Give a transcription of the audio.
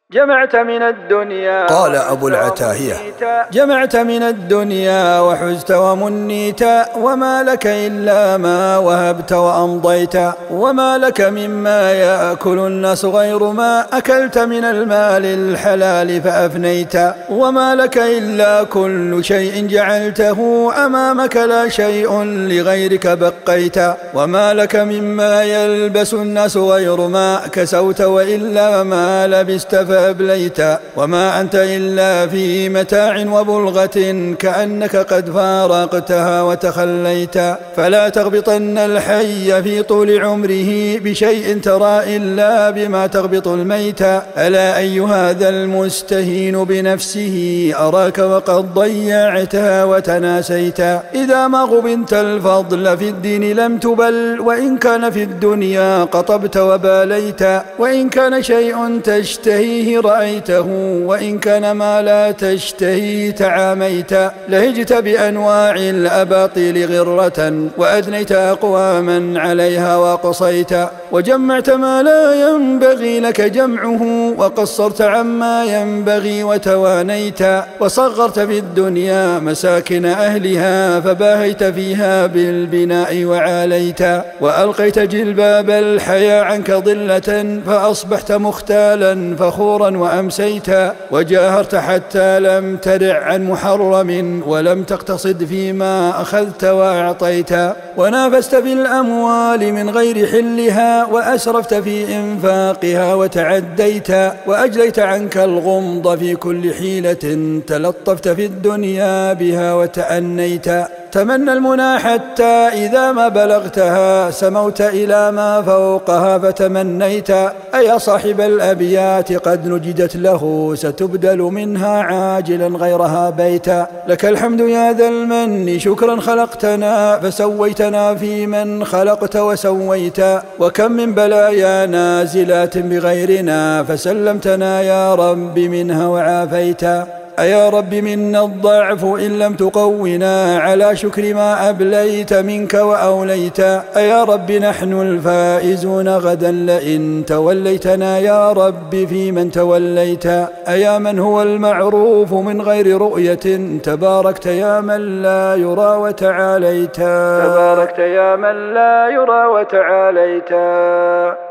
جمعت من الدنيا قال أبو العتاهية: جمعت من الدنيا وحزت ومنيت، وما لك إلا ما وهبت وأمضيت، وما لك مما يأكل الناس غير ما أكلت من المال الحلال فأفنيت، وما لك إلا كل شيء جعلته أمامك لا شيء لغيرك بقيت، وما لك مما يلبس الناس غير ما كسوت، وإلا ما لبست فأبليت، وما أنت إلا في متاع وبلغة كأنك قد فارقتها وتخليت، فلا تغبطن الحي في طول عمره بشيء ترى إلا بما تغبط الميت. ألا أي هذا المستهين بنفسه أراك وقد ضيعتها وتناسيت، إذا ما غبنت الفضل في الدين لم تبل، وإن كان في الدنيا قطبت وباليت، وإن كان شيء تشتهيه رأيته، وإن كان ما لا تشتهي تعاميت، لهجت بأنواع الأباطيل غرة، وأدنيت أقواما عليها وقصيت، وجمعت ما لا ينبغي لك جمعه، وقصرت عما ينبغي وتوانيت، وصغرت في الدنيا مساكن أهلها فباهيت فيها بالبناء وعاليت، وألقيت جلباب الحياة عنك ضلة فأصبحت مختالا فخورا وأمسيت، وجاهرت حتى لم ترع عن محرم، ولم تقتصد فيما أخذت وأعطيت، ونافست في الأموال من غير حلها، وأسرفت في إنفاقها وتعديت، وأجليت عنك الغمض في كل حيلة، تلطفت في الدنيا بها وتأنيت، تمنى المنى حتى إذا ما بلغتها سموت إلى ما فوقها فتمنيت، أيا صاحب الأبيات قد نجدت له ستبدل منها عاجلا غيرها بيتا، لك الحمد يا ذا المن شكرا خلقتنا فسويتنا في من خلقت وسويت، وكم من بلايا نازلات بغيرنا فسلمتنا يا رب منها وعافيت، أيا رب منا الضعف إن لم تقونا على شكر ما أبليت منك وأوليت، أيا رب نحن الفائزون غدا لئن توليتنا يا رب في من توليت، أيا من هو المعروف من غير رؤية تباركت يا من لا يرى وتعاليت، تباركت يا من لا يرى وتعاليت.